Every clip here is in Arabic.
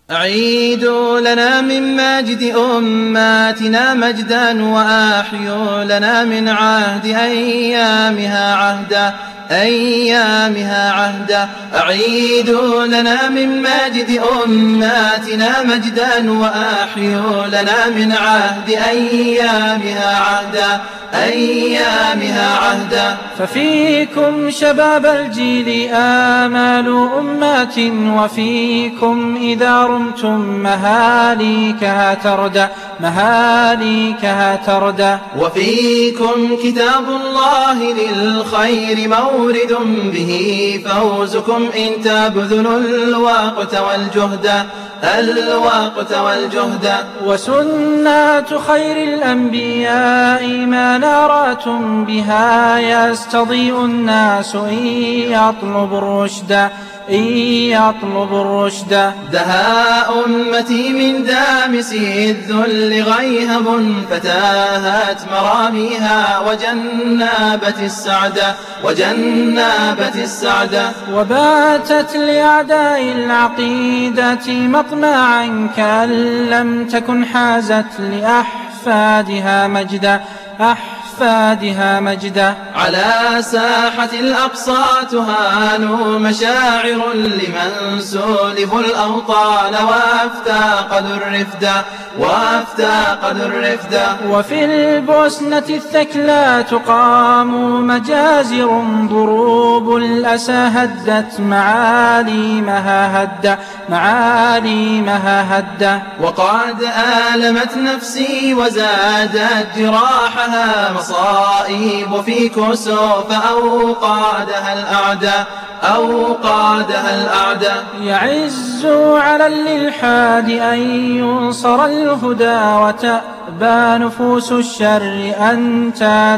أعيدوا لنا من ماجد أماتنا مجدا وأحيوا لنا من عهد أيامها عهدا أعيدوا لنا من ماجد أماتنا مجدا وأحيوا لنا من عهد أيامها عهدا ففيكم شباب الجيل آمال أمات وفيكم إذا رمتم مهاليكها تردى وفيكم كتاب الله للخير مورد به فوزكم إن تبذلوا الوقت والجهد وسنة خير الأنبياء ما ناراتم بها يستضيء الناس إن يطلب الرشد دها أمتي من دامس الذل غيهب فتاهت مراميها وجنبت السعد وباتت لأعداء العقيدة مطمعا كأن لم تكن حازت لأحفادها مجدا على ساحة الأقصى تهان مشاعر لمن سولفوا الأوطان وافتقدوا الرفد وفي البوسنة الثكلى تقام مجازر ضروب الأسى هدت معاليمها هدا وقد آلمت نفسي وزادت جراحها مصائب في كسوف أوقادها الأعداء يعز على الإلحاد أن ينصر الهدى وتأبى نفوس الشر أن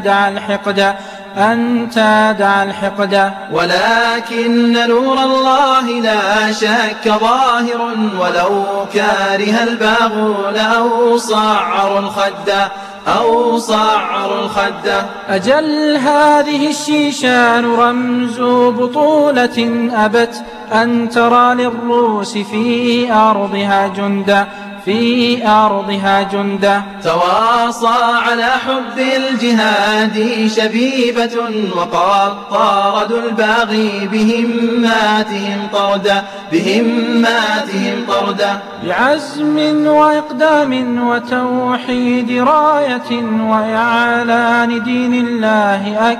تدع الحقد ولكن نور الله لا شك ظاهر ولو كاره الباغون أو صعروا الخد أجل هذه الشيشان رمز بطولة أبت أن ترى للروس في أرضها جندا تواصى على حب الجهاد شبيبة وقد طاردوا الباغي بهماتهم طردا بعزم وإقدام وتوحيد راية وإعلان دين الله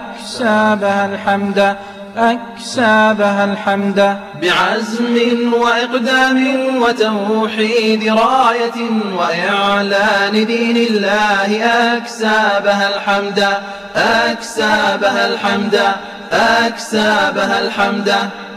أكسابها الحمد بعزم وإقدام وتوحيد راية وإعلان دين الله أكسابها الحمد